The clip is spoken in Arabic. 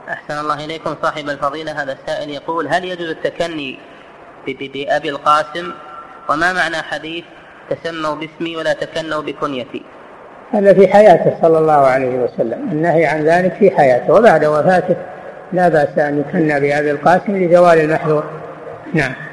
أحسن الله إليكم صاحب الفضيلة. هذا السائل يقول: هل يجوز التكني بأبي القاسم؟ وما معنى حديث تسموا باسمي ولا تكنوا بكنيتي؟ هذا في حياته صلى الله عليه وسلم، النهي عن ذلك في حياته، وبعد وفاته لا بأس أن يكنى بأبي القاسم لزوال المحذور. نعم.